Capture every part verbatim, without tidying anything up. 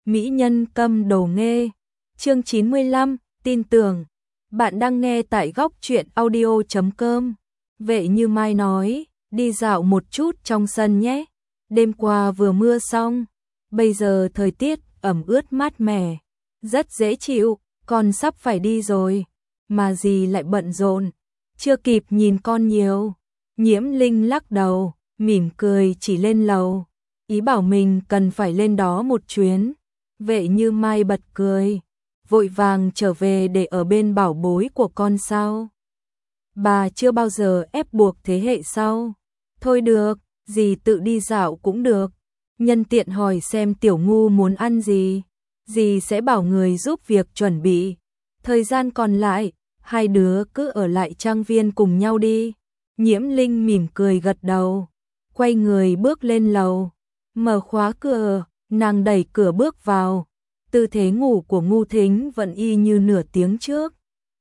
mỹ nhân câm đồ nghê. Chương chín mươi lăm, tin tưởng. Bạn đang nghe tại góc truyện audio chấm com. Vệ Như Mai nói, đi dạo một chút trong sân nhé. Đêm qua vừa mưa xong, bây giờ thời tiết ẩm ướt mát mẻ, rất dễ chịu, con sắp phải đi rồi, mà dì lại bận rộn, chưa kịp nhìn con nhiều. Nhiễm Linh lắc đầu, mỉm cười chỉ lên lầu, ý bảo mình cần phải lên đó một chuyến. Vệ Như Mai bật cười, vội vàng trở về để ở bên bảo bối của con sao? Bà chưa bao giờ ép buộc thế hệ sau. Thôi được, dì tự đi dạo cũng được. Nhân tiện hỏi xem Tiểu Ngu muốn ăn gì, dì sẽ bảo người giúp việc chuẩn bị. Thời gian còn lại, hai đứa cứ ở lại trang viên cùng nhau đi. Nhiễm Linh mỉm cười gật đầu, quay người bước lên lầu, mở khóa cửa, nàng đẩy cửa bước vào. Tư thế ngủ của Ngu Thính vẫn y như nửa tiếng trước.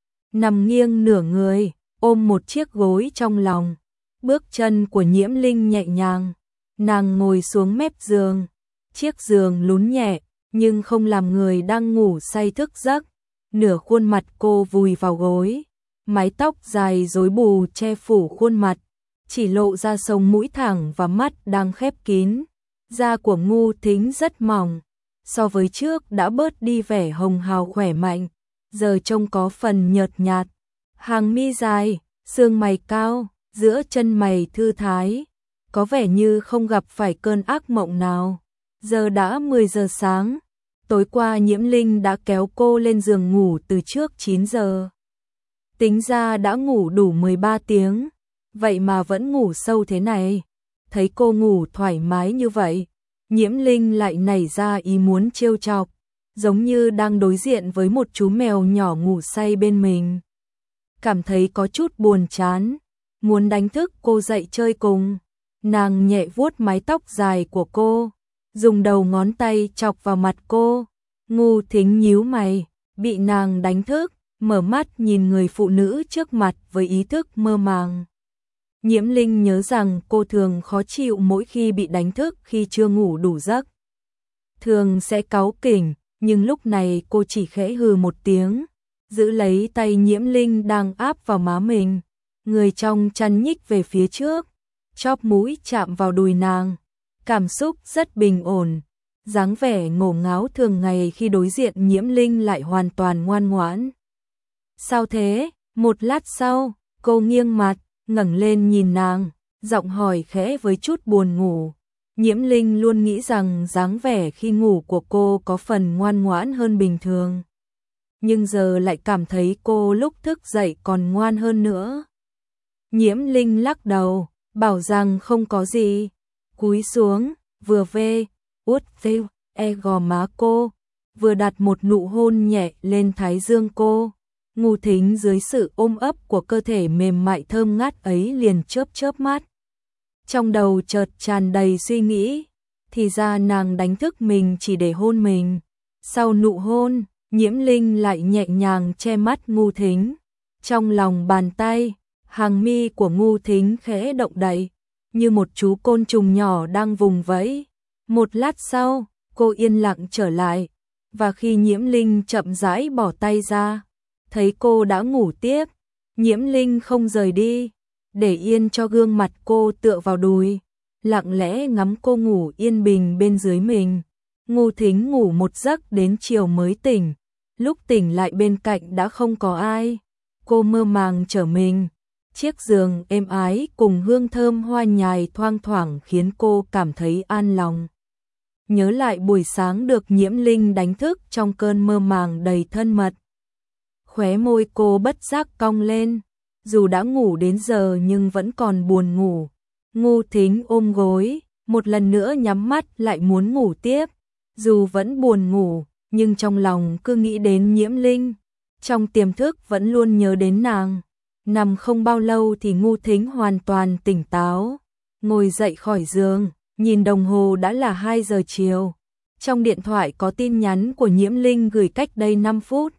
Nằm nghiêng nửa người, ôm một chiếc gối trong lòng. Bước chân của Nhiễm Linh nhẹ nhàng, nàng ngồi xuống mép giường. Chiếc giường lún nhẹ, nhưng không làm người đang ngủ say thức giấc. Nửa khuôn mặt cô vùi vào gối, mái tóc dài rối bù che phủ khuôn mặt, chỉ lộ ra sống mũi thẳng và mắt đang khép kín. Da của Ngu Thính rất mỏng, so với trước đã bớt đi vẻ hồng hào khỏe mạnh, giờ trông có phần nhợt nhạt. Hàng mi dài, xương mày cao, giữa chân mày thư thái, có vẻ như không gặp phải cơn ác mộng nào. Giờ đã mười giờ sáng, tối qua Nhiễm Linh đã kéo cô lên giường ngủ từ trước chín giờ. Tính ra đã ngủ đủ mười ba tiếng, vậy mà vẫn ngủ sâu thế này. Thấy cô ngủ thoải mái như vậy, Nhiễm Linh lại nảy ra ý muốn trêu chọc, giống như đang đối diện với một chú mèo nhỏ ngủ say bên mình. Cảm thấy có chút buồn chán, muốn đánh thức cô dậy chơi cùng. Nàng nhẹ vuốt mái tóc dài của cô, dùng đầu ngón tay chọc vào mặt cô. Ngu Thính nhíu mày, bị nàng đánh thức, mở mắt nhìn người phụ nữ trước mặt với ý thức mơ màng. Nhiễm Linh nhớ rằng cô thường khó chịu mỗi khi bị đánh thức khi chưa ngủ đủ giấc. Thường sẽ cáu kỉnh, nhưng lúc này cô chỉ khẽ hừ một tiếng, giữ lấy tay Nhiễm Linh đang áp vào má mình. Người trong chăn nhích về phía trước, chóp mũi chạm vào đùi nàng. Cảm xúc rất bình ổn, dáng vẻ ngổ ngáo thường ngày khi đối diện Nhiễm Linh lại hoàn toàn ngoan ngoãn. Sao thế? Một lát sau, cô nghiêng mặt, ngẩng lên nhìn nàng, giọng hỏi khẽ với chút buồn ngủ. Nhiễm Linh luôn nghĩ rằng dáng vẻ khi ngủ của cô có phần ngoan ngoãn hơn bình thường, nhưng giờ lại cảm thấy cô lúc thức dậy còn ngoan hơn nữa. Nhiễm Linh lắc đầu, bảo rằng không có gì, cúi xuống, vừa vê, út ve, e gò má cô, vừa đặt một nụ hôn nhẹ lên thái dương cô. Ngu Thính dưới sự ôm ấp của cơ thể mềm mại thơm ngát ấy liền chớp chớp mắt. Trong đầu chợt tràn đầy suy nghĩ, thì ra nàng đánh thức mình chỉ để hôn mình. Sau nụ hôn, Nhiễm Linh lại nhẹ nhàng che mắt Ngu Thính. Trong lòng bàn tay, hàng mi của Ngu Thính khẽ động đậy, như một chú côn trùng nhỏ đang vùng vẫy. Một lát sau, cô yên lặng trở lại, và khi Nhiễm Linh chậm rãi bỏ tay ra, thấy cô đã ngủ tiếp. Nhiễm Linh không rời đi, để yên cho gương mặt cô tựa vào đùi, lặng lẽ ngắm cô ngủ yên bình bên dưới mình. Ngu Thính ngủ một giấc đến chiều mới tỉnh, lúc tỉnh lại bên cạnh đã không có ai. Cô mơ màng trở mình, chiếc giường êm ái cùng hương thơm hoa nhài thoang thoảng khiến cô cảm thấy an lòng. Nhớ lại buổi sáng được Nhiễm Linh đánh thức trong cơn mơ màng đầy thân mật, khóe môi cô bất giác cong lên, dù đã ngủ đến giờ nhưng vẫn còn buồn ngủ. Ngu Thính ôm gối, một lần nữa nhắm mắt lại muốn ngủ tiếp, dù vẫn buồn ngủ, nhưng trong lòng cứ nghĩ đến Nhiễm Linh, trong tiềm thức vẫn luôn nhớ đến nàng. Nằm không bao lâu thì Ngu Thính hoàn toàn tỉnh táo, ngồi dậy khỏi giường, nhìn đồng hồ đã là hai giờ chiều. Trong điện thoại có tin nhắn của Nhiễm Linh gửi cách đây năm phút.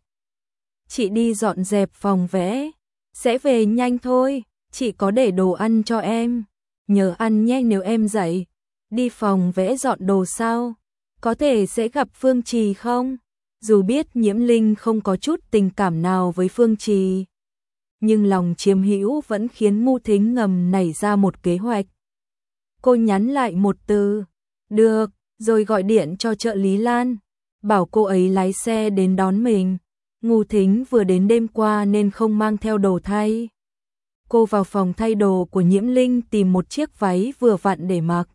Chị đi dọn dẹp phòng vẽ, sẽ về nhanh thôi, chị có để đồ ăn cho em, nhớ ăn nhé nếu em dậy. Đi phòng vẽ dọn đồ sao? có thể sẽ gặp Phương Trì không? Dù biết Nhiễm Linh không có chút tình cảm nào với Phương Trì, nhưng lòng chiếm hữu vẫn khiến Ngô Thính ngầm nảy ra một kế hoạch. Cô nhắn lại một từ, được, rồi gọi điện cho trợ lý Lan, bảo cô ấy lái xe đến đón mình. Ngô Thính vừa đến đêm qua nên không mang theo đồ thay. Cô vào phòng thay đồ của Nhiễm Linh tìm một chiếc váy vừa vặn để mặc.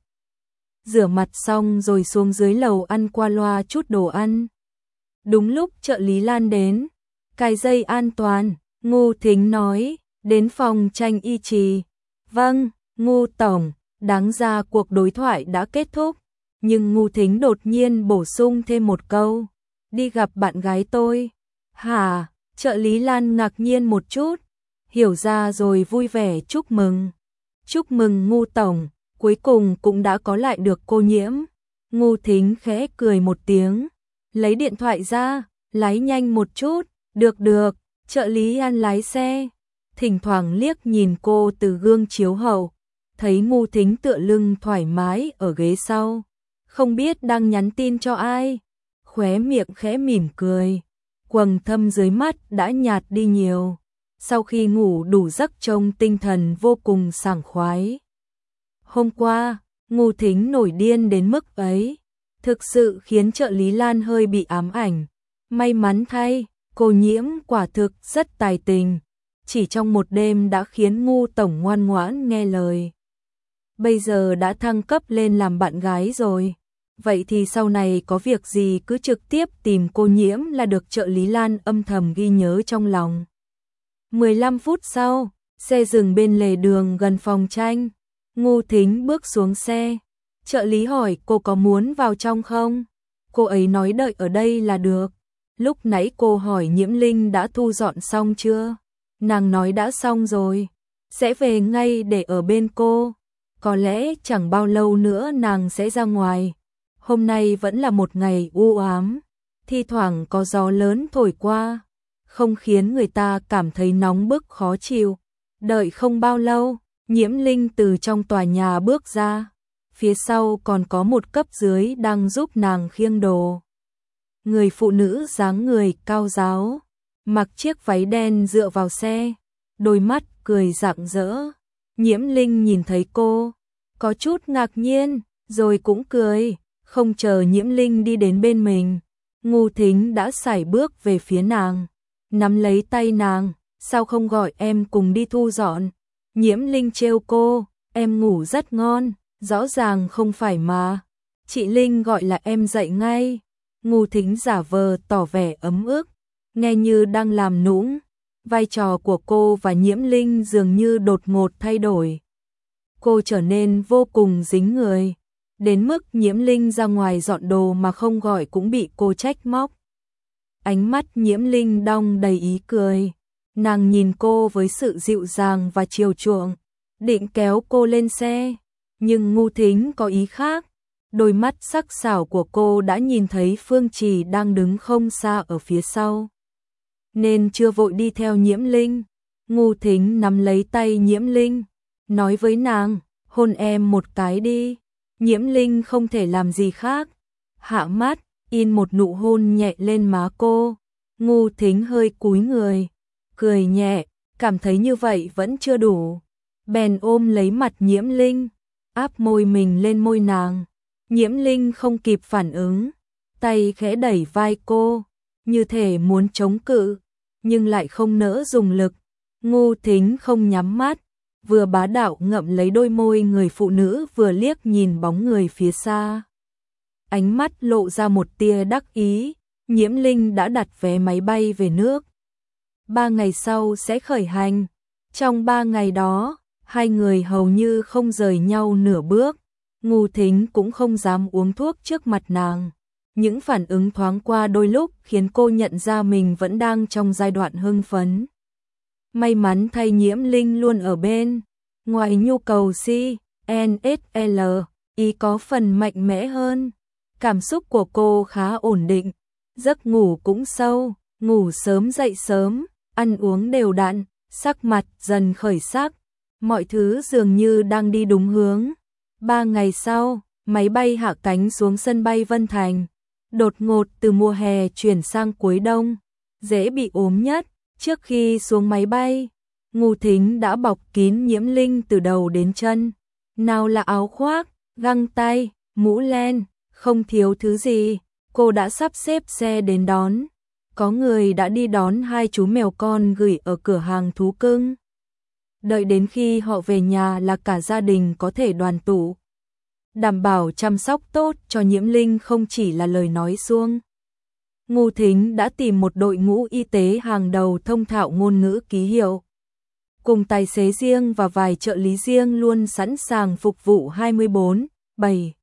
Rửa mặt xong rồi xuống dưới lầu ăn qua loa chút đồ ăn. Đúng lúc trợ lý Lan đến, cài dây an toàn, Ngô Thính nói, đến phòng tranh y trì. Vâng, Ngô Tổng, đáng ra cuộc đối thoại đã kết thúc, nhưng Ngô Thính đột nhiên bổ sung thêm một câu, đi gặp bạn gái tôi. Hả? Trợ lý Lan ngạc nhiên một chút, hiểu ra rồi vui vẻ chúc mừng. Chúc mừng Ngô Tổng, cuối cùng cũng đã có lại được cô Nhiễm. Ngô Thính khẽ cười một tiếng, lấy điện thoại ra, lái nhanh một chút, được được, trợ lý An lái xe, thỉnh thoảng liếc nhìn cô từ gương chiếu hậu, thấy Ngô Thính tựa lưng thoải mái ở ghế sau, không biết đang nhắn tin cho ai, khóe miệng khẽ mỉm cười, quầng thâm dưới mắt đã nhạt đi nhiều, sau khi ngủ đủ giấc trông tinh thần vô cùng sảng khoái. Hôm qua, Ngô Thính nổi điên đến mức ấy, thực sự khiến trợ lý Lan hơi bị ám ảnh. May mắn thay, cô Nhiễm quả thực rất tài tình, chỉ trong một đêm đã khiến Ngô Tổng ngoan ngoãn nghe lời. Bây giờ đã thăng cấp lên làm bạn gái rồi, vậy thì sau này có việc gì cứ trực tiếp tìm cô Nhiễm là được, trợ lý Lan âm thầm ghi nhớ trong lòng. mười lăm phút sau, xe dừng bên lề đường gần phòng tranh. Ngô Thính bước xuống xe, trợ lý hỏi cô có muốn vào trong không? Cô ấy nói đợi ở đây là được. Lúc nãy cô hỏi Nhiễm Linh đã thu dọn xong chưa? Nàng nói đã xong rồi, sẽ về ngay để ở bên cô. Có lẽ chẳng bao lâu nữa nàng sẽ ra ngoài. Hôm nay vẫn là một ngày u ám, thi thoảng có gió lớn thổi qua, không khiến người ta cảm thấy nóng bức khó chịu. Đợi không bao lâu, Nhiễm Linh từ trong tòa nhà bước ra, phía sau còn có một cấp dưới đang giúp nàng khiêng đồ. Người phụ nữ dáng người cao ráo, mặc chiếc váy đen dựa vào xe, đôi mắt cười rạng rỡ. Nhiễm Linh nhìn thấy cô, có chút ngạc nhiên, rồi cũng cười, không chờ Nhiễm Linh đi đến bên mình. Ngô Thính đã sải bước về phía nàng, nắm lấy tay nàng, sao không gọi em cùng đi thu dọn? Nhiễm Linh trêu cô, em ngủ rất ngon, rõ ràng không phải mà. Chị Linh gọi là em dậy ngay. Ngô Thính giả vờ tỏ vẻ ấm ức, nghe như đang làm nũng. Vai trò của cô và Nhiễm Linh dường như đột ngột thay đổi. Cô trở nên vô cùng dính người, đến mức Nhiễm Linh ra ngoài dọn đồ mà không gọi cũng bị cô trách móc. Ánh mắt Nhiễm Linh đong đầy ý cười, nàng nhìn cô với sự dịu dàng và chiều chuộng, định kéo cô lên xe, nhưng Ngô Thính có ý khác. Đôi mắt sắc sảo của cô đã nhìn thấy Phương Trì đang đứng không xa ở phía sau, nên chưa vội đi theo Nhiễm Linh. Ngô Thính nắm lấy tay Nhiễm Linh, nói với nàng, hôn em một cái đi. Nhiễm Linh không thể làm gì khác, hạ mắt, in một nụ hôn nhẹ lên má cô. Ngô Thính hơi cúi người, cười nhẹ, cảm thấy như vậy vẫn chưa đủ, bèn ôm lấy mặt Nhiễm Linh, áp môi mình lên môi nàng. Nhiễm Linh không kịp phản ứng, tay khẽ đẩy vai cô, như thể muốn chống cự, nhưng lại không nỡ dùng lực. Ngô Thính không nhắm mắt, vừa bá đạo ngậm lấy đôi môi người phụ nữ, vừa liếc nhìn bóng người phía xa. Ánh mắt lộ ra một tia đắc ý. Nhiễm Linh đã đặt vé máy bay về nước. Ba ngày sau sẽ khởi hành. Trong ba ngày đó, hai người hầu như không rời nhau nửa bước. Ngô Thính cũng không dám uống thuốc trước mặt nàng. Những phản ứng thoáng qua đôi lúc khiến cô nhận ra mình vẫn đang trong giai đoạn hưng phấn. May mắn thay Nhiễm Linh luôn ở bên. Ngoài nhu cầu si, en ét lờ, ý có phần mạnh mẽ hơn. Cảm xúc của cô khá ổn định. Giấc ngủ cũng sâu, ngủ sớm dậy sớm, ăn uống đều đặn, sắc mặt dần khởi sắc. Mọi thứ dường như đang đi đúng hướng. Ba ngày sau, Máy bay hạ cánh xuống sân bay Vân Thành. Đột ngột từ mùa hè chuyển sang cuối đông, dễ bị ốm nhất. Trước khi xuống máy bay, Ngô Thính đã bọc kín Nhiễm Linh từ đầu đến chân. Nào là áo khoác, găng tay, mũ len, không thiếu thứ gì. Cô đã sắp xếp xe đến đón. Có người đã đi đón hai chú mèo con gửi ở cửa hàng thú cưng. Đợi đến khi họ về nhà là cả gia đình có thể đoàn tụ. Đảm bảo chăm sóc tốt cho Nhiễm Linh không chỉ là lời nói suông. Ngô Thính đã tìm một đội ngũ y tế hàng đầu thông thạo ngôn ngữ ký hiệu. Cùng tài xế riêng và vài trợ lý riêng luôn sẵn sàng phục vụ hai mươi bốn bảy.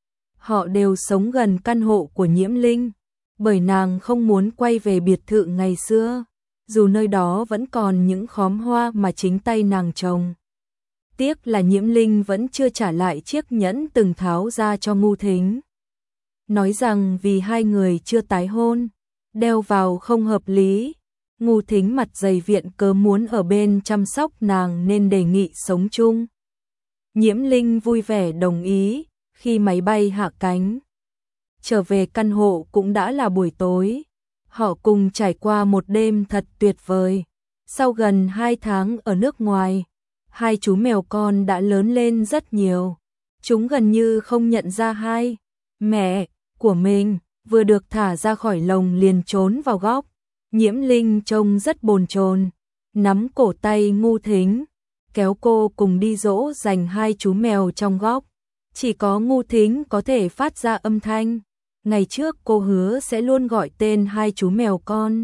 Họ đều sống gần căn hộ của Nhiễm Linh, bởi nàng không muốn quay về biệt thự ngày xưa, dù nơi đó vẫn còn những khóm hoa mà chính tay nàng trồng. Tiếc là Nhiễm Linh vẫn chưa trả lại chiếc nhẫn từng tháo ra cho Ngô Thính. Nói rằng vì hai người chưa tái hôn, đeo vào không hợp lý. Ngô Thính mặt dày viện cớ muốn ở bên chăm sóc nàng nên đề nghị sống chung. Nhiễm Linh vui vẻ đồng ý. Khi máy bay hạ cánh, trở về căn hộ cũng đã là buổi tối. Họ cùng trải qua một đêm thật tuyệt vời. Sau gần hai tháng ở nước ngoài, hai chú mèo con đã lớn lên rất nhiều. Chúng gần như không nhận ra hai mẹ của mình, vừa được thả ra khỏi lồng liền trốn vào góc. Nhiễm Linh trông rất bồn chồn, nắm cổ tay Ngô Thính, kéo cô cùng đi dỗ dành hai chú mèo trong góc. Chỉ có Ngô Thính có thể phát ra âm thanh. Ngày trước cô hứa sẽ luôn gọi tên hai chú mèo con.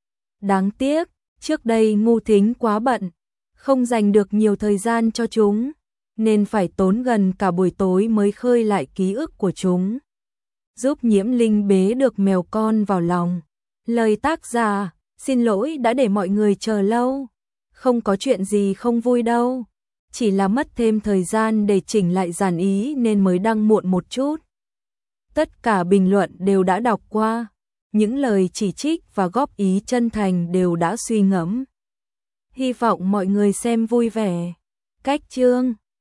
Đáng tiếc, trước đây Ngô Thính quá bận, không dành được nhiều thời gian cho chúng, nên phải tốn gần cả buổi tối mới khơi lại ký ức của chúng. Giúp Nhiễm Linh bế được mèo con vào lòng. Lời tác giả, xin lỗi đã để mọi người chờ lâu. Không có chuyện gì không vui đâu. Chỉ là mất thêm thời gian để chỉnh lại dàn ý nên mới đăng muộn một chút. Tất cả bình luận đều đã đọc qua. Những lời chỉ trích và góp ý chân thành đều đã suy ngẫm. Hy vọng mọi người xem vui vẻ. Cách chương